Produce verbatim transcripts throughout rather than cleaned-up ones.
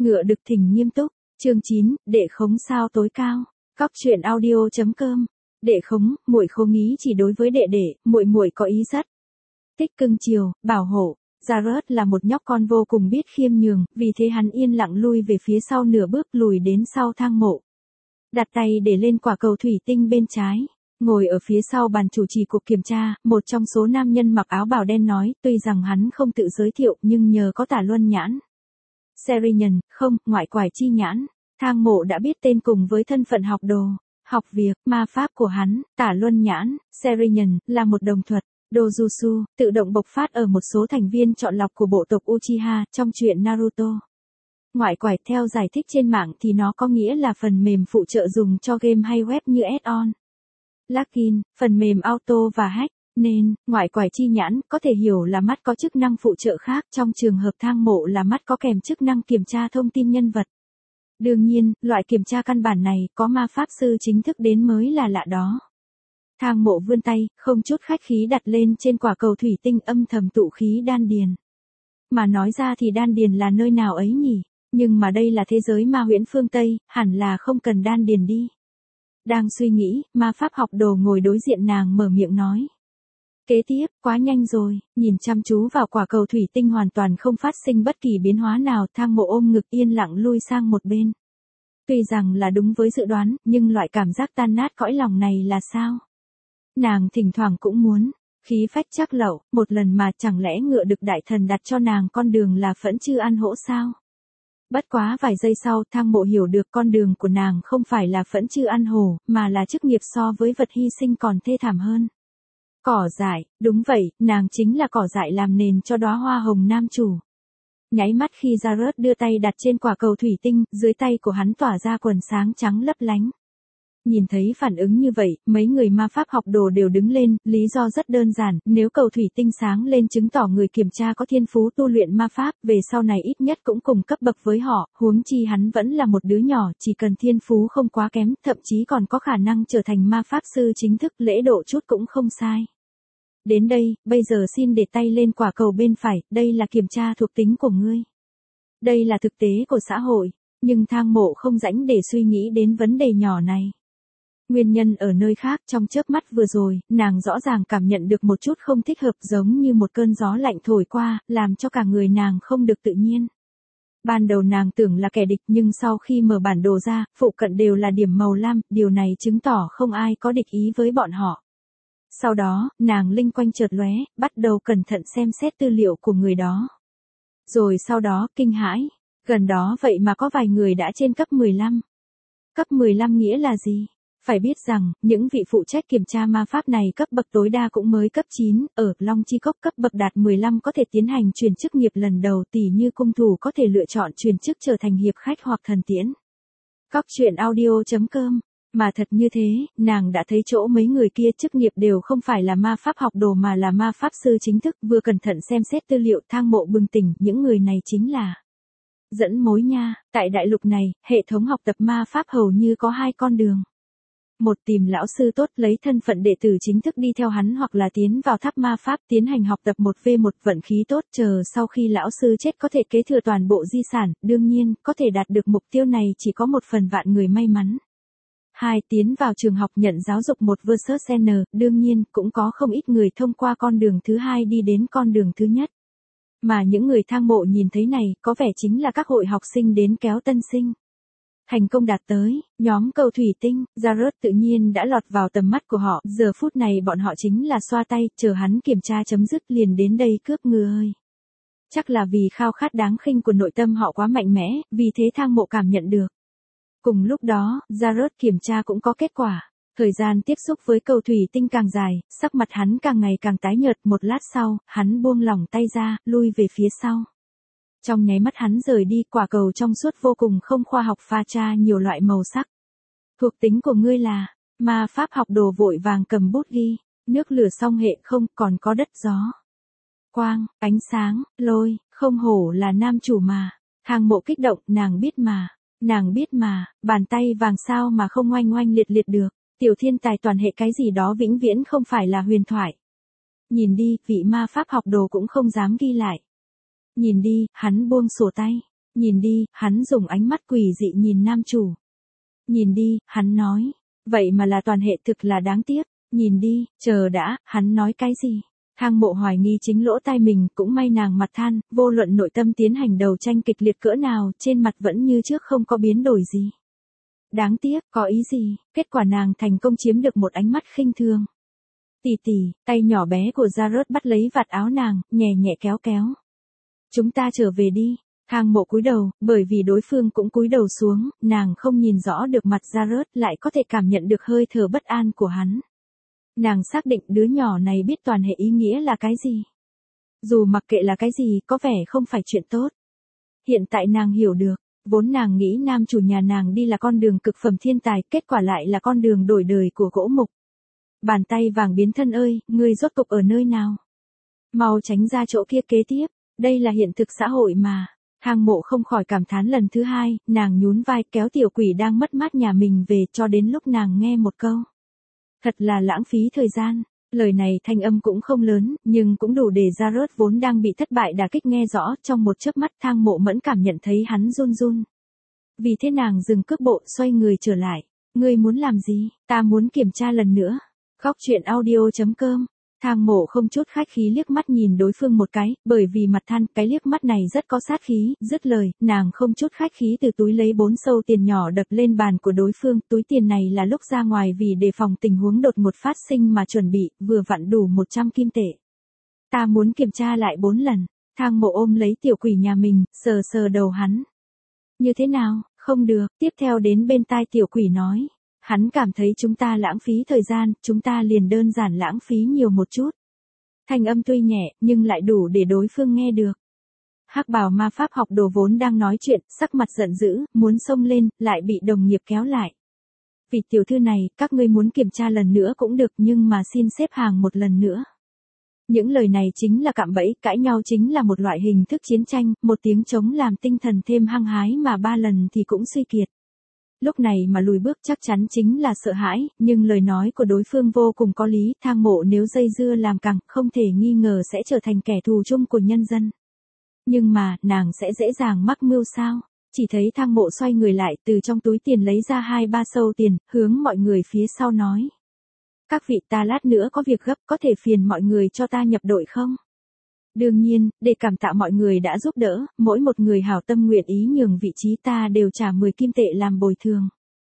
Ngựa đực thỉnh nghiêm túc, chương chín, đệ khống sao tối cao. Cóc truyện audio chấm com. Đệ khống, muội khố nghĩ chỉ đối với đệ đệ, muội muội có ý rất tích cưng chiều, bảo hộ. Jared là một nhóc con vô cùng biết khiêm nhường, vì thế hắn yên lặng lui về phía sau nửa bước, lùi đến sau thang mộ. Đặt tay để lên quả cầu thủy tinh bên trái. Ngồi ở phía sau bàn chủ trì cuộc kiểm tra, một trong số nam nhân mặc áo bào đen nói, tuy rằng hắn không tự giới thiệu nhưng nhờ có tả luân nhãn. Serian, không, ngoại quải chi nhãn. Thang mộ đã biết tên cùng với thân phận học đồ, học việc, ma pháp của hắn. Tả luân nhãn, Serian, là một đồng thuật, Dojutsu, tự động bộc phát ở một số thành viên chọn lọc của bộ tộc Uchiha, trong truyện Naruto. Ngoại quải theo giải thích trên mạng thì nó có nghĩa là phần mềm phụ trợ dùng cho game hay web như add-on, plugin, phần mềm auto và hack, nên, ngoại quải chi nhãn có thể hiểu là mắt có chức năng phụ trợ khác, trong trường hợp thang mộ là mắt có kèm chức năng kiểm tra thông tin nhân vật. Đương nhiên, loại kiểm tra căn bản này có ma pháp sư chính thức đến mới là lạ đó. Thang mộ vươn tay, không chút khách khí đặt lên trên quả cầu thủy tinh, âm thầm tụ khí đan điền. Mà nói ra thì đan điền là nơi nào ấy nhỉ? Nhưng mà đây là thế giới ma huyễn phương Tây, hẳn là không cần đan điền đi. Đang suy nghĩ, ma pháp học đồ ngồi đối diện nàng mở miệng nói. Kế tiếp, quá nhanh rồi, nhìn chăm chú vào quả cầu thủy tinh hoàn toàn không phát sinh bất kỳ biến hóa nào, thang mộ ôm ngực yên lặng lui sang một bên. Tuy rằng là đúng với dự đoán, nhưng loại cảm giác tan nát cõi lòng này là sao? Nàng thỉnh thoảng cũng muốn, khí phách chắc lẩu, một lần mà chẳng lẽ ngựa đực đại thần đặt cho nàng con đường là phẫn chư ăn hổ sao? Bất quá vài giây sau, thang mộ hiểu được con đường của nàng không phải là phẫn chư ăn hổ, mà là chức nghiệp so với vật hy sinh còn thê thảm hơn. Cỏ dại, đúng vậy, nàng chính là cỏ dại làm nền cho đóa hoa hồng nam chủ. Nháy mắt khi Jared đưa tay đặt trên quả cầu thủy tinh, dưới tay của hắn tỏa ra quần sáng trắng lấp lánh. Nhìn thấy phản ứng như vậy, mấy người ma pháp học đồ đều đứng lên, lý do rất đơn giản, nếu cầu thủy tinh sáng lên chứng tỏ người kiểm tra có thiên phú tu luyện ma pháp, về sau này ít nhất cũng cùng cấp bậc với họ, huống chi hắn vẫn là một đứa nhỏ, chỉ cần thiên phú không quá kém, thậm chí còn có khả năng trở thành ma pháp sư chính thức, lễ độ chút cũng không sai. Đến đây, bây giờ xin để tay lên quả cầu bên phải, đây là kiểm tra thuộc tính của ngươi. Đây là thực tế của xã hội, nhưng thang mộ không rảnh để suy nghĩ đến vấn đề nhỏ này. Nguyên nhân ở nơi khác, trong chớp mắt vừa rồi, nàng rõ ràng cảm nhận được một chút không thích hợp, giống như một cơn gió lạnh thổi qua, làm cho cả người nàng không được tự nhiên. Ban đầu nàng tưởng là kẻ địch nhưng sau khi mở bản đồ ra, phụ cận đều là điểm màu lam, điều này chứng tỏ không ai có địch ý với bọn họ. Sau đó, nàng linh quanh chợt lóe, bắt đầu cẩn thận xem xét tư liệu của người đó. Rồi sau đó, kinh hãi, gần đó vậy mà có vài người đã trên cấp mười lăm. Cấp mười lăm nghĩa là gì? Phải biết rằng, những vị phụ trách kiểm tra ma pháp này cấp bậc tối đa cũng mới cấp chín, ở Long Chi Cốc cấp bậc đạt mười lăm có thể tiến hành chuyển chức nghiệp lần đầu, tỉ như cung thủ có thể lựa chọn chuyển chức trở thành hiệp khách hoặc thần tiễn. Cóc truyện audio chấm com. Mà thật như thế, nàng đã thấy chỗ mấy người kia chức nghiệp đều không phải là ma pháp học đồ mà là ma pháp sư chính thức, vừa cẩn thận xem xét tư liệu, thang mộ bừng tỉnh, những người này chính là dẫn mối nha. Tại đại lục này, hệ thống học tập ma pháp hầu như có hai con đường. Một, tìm lão sư tốt, lấy thân phận đệ tử chính thức đi theo hắn, hoặc là tiến vào tháp ma pháp tiến hành học tập một vê một, vận khí tốt, chờ sau khi lão sư chết có thể kế thừa toàn bộ di sản, đương nhiên, có thể đạt được mục tiêu này chỉ có một phần vạn người may mắn. Hai, tiến vào trường học nhận giáo dục một versus N, đương nhiên, cũng có không ít người thông qua con đường thứ hai đi đến con đường thứ nhất. Mà những người thang mộ nhìn thấy này, có vẻ chính là các hội học sinh đến kéo tân sinh. Thành công đạt tới, nhóm cầu thủy tinh, Jared tự nhiên đã lọt vào tầm mắt của họ, giờ phút này bọn họ chính là xoa tay, chờ hắn kiểm tra chấm dứt liền đến đây cướp ngựa ơi. Chắc là vì khao khát đáng khinh của nội tâm họ quá mạnh mẽ, vì thế thang mộ cảm nhận được. Cùng lúc đó, Jared kiểm tra cũng có kết quả. Thời gian tiếp xúc với cầu thủy tinh càng dài, sắc mặt hắn càng ngày càng tái nhợt, một lát sau, hắn buông lỏng tay ra, lui về phía sau. Trong nháy mắt hắn rời đi, quả cầu trong suốt vô cùng không khoa học pha tra nhiều loại màu sắc. Thuộc tính của ngươi là, ma pháp học đồ vội vàng cầm bút ghi, nước lửa song hệ không, còn có đất gió. Quang, ánh sáng, lôi, không hổ là nam chủ mà. Thang mộ kích động, nàng biết mà, nàng biết mà, bàn tay vàng sao mà không oanh oanh liệt liệt được, tiểu thiên tài toàn hệ cái gì đó vĩnh viễn không phải là huyền thoại. Nhìn đi, vị ma pháp học đồ cũng không dám ghi lại. Nhìn đi, hắn buông sổ tay. Nhìn đi, hắn dùng ánh mắt quỷ dị nhìn nam chủ. Nhìn đi, hắn nói. Vậy mà là toàn hệ thực là đáng tiếc. Nhìn đi, chờ đã, hắn nói cái gì? Thang Mộ hoài nghi chính lỗ tai mình, cũng may nàng mặt than, vô luận nội tâm tiến hành đầu tranh kịch liệt cỡ nào, trên mặt vẫn như trước không có biến đổi gì. Đáng tiếc, có ý gì? Kết quả nàng thành công chiếm được một ánh mắt khinh thường. Tỷ tỷ, tay nhỏ bé của Jared bắt lấy vạt áo nàng, nhẹ nhẹ kéo kéo. Chúng ta trở về đi. Thang Mộ cúi đầu, bởi vì đối phương cũng cúi đầu xuống, nàng không nhìn rõ được mặt Jared, lại có thể cảm nhận được hơi thở bất an của hắn. Nàng xác định đứa nhỏ này biết toàn hệ ý nghĩa là cái gì. Dù mặc kệ là cái gì, có vẻ không phải chuyện tốt. Hiện tại nàng hiểu được, vốn nàng nghĩ nam chủ nhà nàng đi là con đường cực phẩm thiên tài, kết quả lại là con đường đổi đời của gỗ mục. Bàn tay vàng biến thân ơi, ngươi rốt cục ở nơi nào? Mau tránh ra chỗ kia kế tiếp, đây là hiện thực xã hội mà. Thang Mộ không khỏi cảm thán lần thứ hai, nàng nhún vai kéo tiểu quỷ đang mất mát nhà mình về cho đến lúc nàng nghe một câu. Thật là lãng phí thời gian. Lời này thanh âm cũng không lớn, nhưng cũng đủ để Jared vốn đang bị thất bại đả kích nghe rõ, trong một chớp mắt Thang Mộ mẫn cảm nhận thấy hắn run run. Vì thế nàng dừng cước bộ xoay người trở lại. Ngươi muốn làm gì? Ta muốn kiểm tra lần nữa. Góc truyện audio chấm com. Thang Mộ không chút khách khí liếc mắt nhìn đối phương một cái, bởi vì mặt than, cái liếc mắt này rất có sát khí, dứt lời, nàng không chút khách khí từ túi lấy bốn sâu tiền nhỏ đập lên bàn của đối phương, túi tiền này là lúc ra ngoài vì đề phòng tình huống đột ngột phát sinh mà chuẩn bị, vừa vặn đủ một trăm kim tệ. Ta muốn kiểm tra lại bốn lần. Thang Mộ ôm lấy tiểu quỷ nhà mình, sờ sờ đầu hắn. Như thế nào? Không được. Tiếp theo đến bên tai tiểu quỷ nói. Hắn cảm thấy chúng ta lãng phí thời gian, chúng ta liền đơn giản lãng phí nhiều một chút. Thanh âm tuy nhẹ, nhưng lại đủ để đối phương nghe được. Hắc bào ma pháp học đồ vốn đang nói chuyện, sắc mặt giận dữ, muốn xông lên, lại bị đồng nghiệp kéo lại. Vị tiểu thư này, các ngươi muốn kiểm tra lần nữa cũng được, nhưng mà xin xếp hàng một lần nữa. Những lời này chính là cạm bẫy, cãi nhau chính là một loại hình thức chiến tranh, một tiếng trống làm tinh thần thêm hăng hái mà ba lần thì cũng suy kiệt. Lúc này mà lùi bước chắc chắn chính là sợ hãi, nhưng lời nói của đối phương vô cùng có lý, Thang Mộ nếu dây dưa làm căng, không thể nghi ngờ sẽ trở thành kẻ thù chung của nhân dân. Nhưng mà, nàng sẽ dễ dàng mắc mưu sao? Chỉ thấy Thang Mộ xoay người lại, từ trong túi tiền lấy ra hai ba sâu tiền, hướng mọi người phía sau nói. Các vị, ta lát nữa có việc gấp, có thể phiền mọi người cho ta nhập đội không? Đương nhiên, để cảm tạ mọi người đã giúp đỡ, mỗi một người hảo tâm nguyện ý nhường vị trí ta đều trả mười kim tệ làm bồi thường.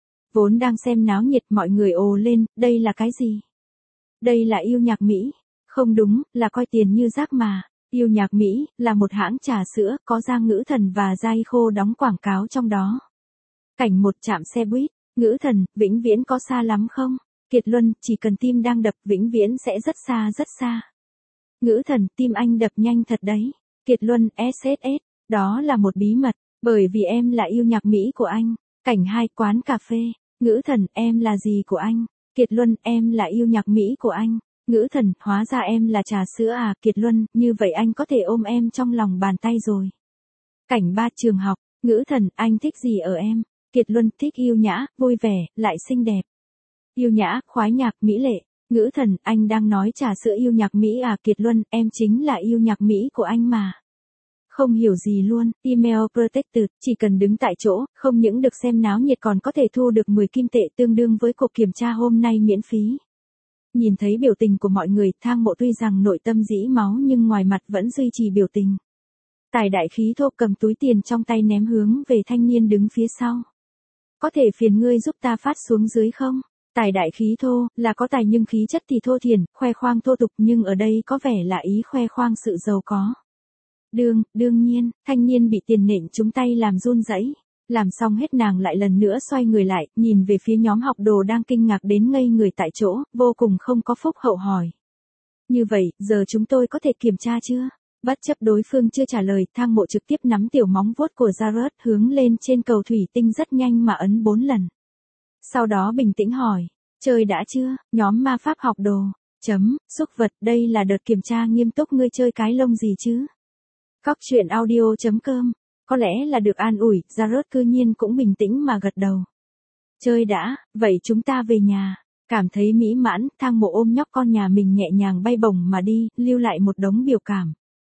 Vốn đang xem náo nhiệt mọi người ồ lên, đây là cái gì? Đây là yêu nhạc Mỹ. Không đúng, là coi tiền như rác mà. Yêu nhạc Mỹ, là một hãng trà sữa, có Giang Ngữ Thần và Giai Khô đóng quảng cáo trong đó. Cảnh một trạm xe buýt, Ngữ Thần, vĩnh viễn có xa lắm không? Kiệt Luân, chỉ cần tim đang đập vĩnh viễn sẽ rất xa rất xa. Ngữ Thần, tim anh đập nhanh thật đấy. Kiệt Luân, ét ét ét, đó là một bí mật, bởi vì em là yêu nhạc Mỹ của anh. Cảnh hai, quán cà phê. Ngữ Thần, em là gì của anh? Kiệt Luân, em là yêu nhạc Mỹ của anh. Ngữ Thần, hóa ra em là trà sữa à? Kiệt Luân, như vậy anh có thể ôm em trong lòng bàn tay rồi. Cảnh ba, trường học. Ngữ Thần, anh thích gì ở em? Kiệt Luân, thích yêu nhã, vui vẻ, lại xinh đẹp. Yêu nhã, khoái nhạc, mỹ lệ. Ngữ Thần, anh đang nói trà sữa yêu nhạc Mỹ à? Kiệt Luân, em chính là yêu nhạc Mỹ của anh mà. Không hiểu gì luôn, email protected, chỉ cần đứng tại chỗ, không những được xem náo nhiệt còn có thể thu được mười kim tệ tương đương với cuộc kiểm tra hôm nay miễn phí. Nhìn thấy biểu tình của mọi người, Thang Mộ tuy rằng nội tâm dĩ máu nhưng ngoài mặt vẫn duy trì biểu tình. Tài đại khí thô cầm túi tiền trong tay ném hướng về thanh niên đứng phía sau. Có thể phiền ngươi giúp ta phát xuống dưới không? Tài đại khí thô, là có tài nhưng khí chất thì thô thiển, khoe khoang thô tục nhưng ở đây có vẻ là ý khoe khoang sự giàu có. Đương, đương nhiên, thanh niên bị tiền nện trúng tay làm run rẩy. Làm xong hết nàng lại lần nữa xoay người lại, nhìn về phía nhóm học đồ đang kinh ngạc đến ngây người tại chỗ, vô cùng không có phúc hậu hỏi. Như vậy, giờ chúng tôi có thể kiểm tra chưa? Bất chấp đối phương chưa trả lời, Thang Mộ trực tiếp nắm tiểu móng vuốt của Jared hướng lên trên cầu thủy tinh rất nhanh mà ấn bốn lần. Sau đó bình tĩnh hỏi, chơi đã chưa, nhóm ma pháp học đồ, chấm, xúc vật, đây là đợt kiểm tra nghiêm túc ngươi chơi cái lông gì chứ? Góc truyện audio chấm com, có lẽ là được an ủi, Jared cư nhiên cũng bình tĩnh mà gật đầu. Chơi đã, vậy chúng ta về nhà. Cảm thấy mỹ mãn, Thang Mộ ôm nhóc con nhà mình nhẹ nhàng bay bổng mà đi, lưu lại một đống biểu cảm.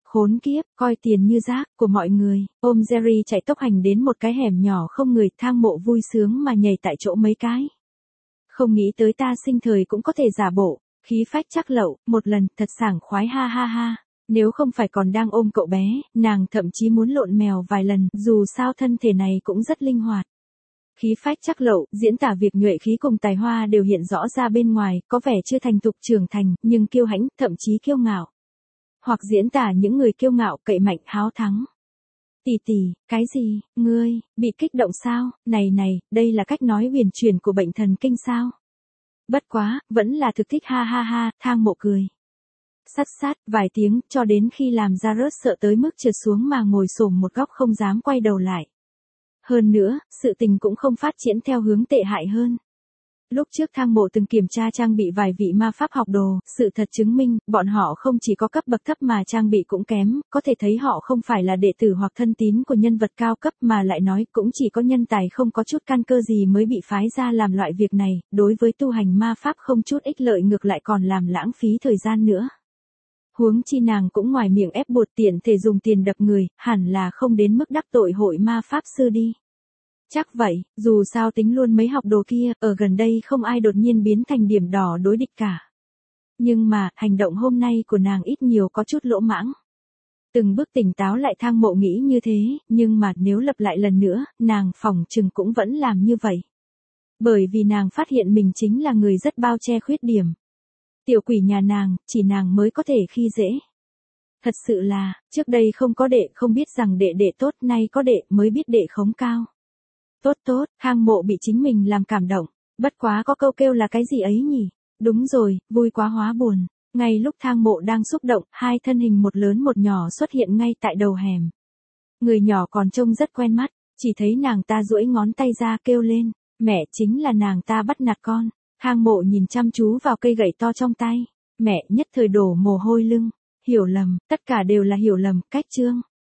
Khốn kiếp, coi tiền như rác của mọi người, ôm Jerry chạy tốc hành đến một cái hẻm nhỏ không người, Thang Mộ vui sướng mà nhảy tại chỗ mấy cái. Không nghĩ tới ta sinh thời cũng có thể giả bộ, khí phách chắc lậu, một lần, thật sảng khoái ha ha ha. Nếu không phải còn đang ôm cậu bé, nàng thậm chí muốn lộn mèo vài lần, dù sao thân thể này cũng rất linh hoạt. Khí phách chắc lậu, diễn tả việc nhuệ khí cùng tài hoa đều hiện rõ ra bên ngoài, có vẻ chưa thành thục trưởng thành, nhưng kiêu hãnh, thậm chí kiêu ngạo. Hoặc diễn tả những người kiêu ngạo, cậy mạnh, háo thắng. Tỷ tỷ, cái gì, ngươi, bị kích động sao, này này, đây là cách nói huyền chuyển của bệnh thần kinh sao? Bất quá, vẫn là thực thích ha ha ha, Thang Mộ cười. Sắt sát, vài tiếng, cho đến khi làm ra rớt sợ tới mức trượt xuống mà ngồi xổm một góc không dám quay đầu lại. Hơn nữa, sự tình cũng không phát triển theo hướng tệ hại hơn. Lúc trước Thang Mộ từng kiểm tra trang bị vài vị ma pháp học đồ, sự thật chứng minh, bọn họ không chỉ có cấp bậc thấp mà trang bị cũng kém, có thể thấy họ không phải là đệ tử hoặc thân tín của nhân vật cao cấp mà lại nói cũng chỉ có nhân tài không có chút căn cơ gì mới bị phái ra làm loại việc này, đối với tu hành ma pháp không chút ích lợi ngược lại còn làm lãng phí thời gian nữa. Huống chi nàng cũng ngoài miệng ép buộc tiện thể dùng tiền đập người, hẳn là không đến mức đắc tội hội ma pháp sư đi. Chắc vậy, dù sao tính luôn mấy học đồ kia, ở gần đây không ai đột nhiên biến thành điểm đỏ đối địch cả. Nhưng mà, hành động hôm nay của nàng ít nhiều có chút lỗ mãng. Từng bước tỉnh táo lại Thang Mộ nghĩ như thế, nhưng mà nếu lặp lại lần nữa, nàng phỏng chừng cũng vẫn làm như vậy. Bởi vì nàng phát hiện mình chính là người rất bao che khuyết điểm. Tiểu quỷ nhà nàng, chỉ nàng mới có thể khi dễ. Thật sự là, trước đây không có đệ không biết rằng đệ đệ tốt, nay có đệ mới biết đệ khống cao. Tốt tốt, Thang Mộ bị chính mình làm cảm động, bất quá có câu kêu là cái gì ấy nhỉ? Đúng rồi, vui quá hóa buồn. Ngay lúc Thang Mộ đang xúc động, hai thân hình một lớn một nhỏ xuất hiện ngay tại đầu hẻm. Người nhỏ còn trông rất quen mắt, chỉ thấy nàng ta duỗi ngón tay ra kêu lên, mẹ chính là nàng ta bắt nạt con. Thang Mộ nhìn chăm chú vào cây gậy to trong tay, mẹ nhất thời đổ mồ hôi lưng, hiểu lầm, tất cả đều là hiểu lầm, cách chương.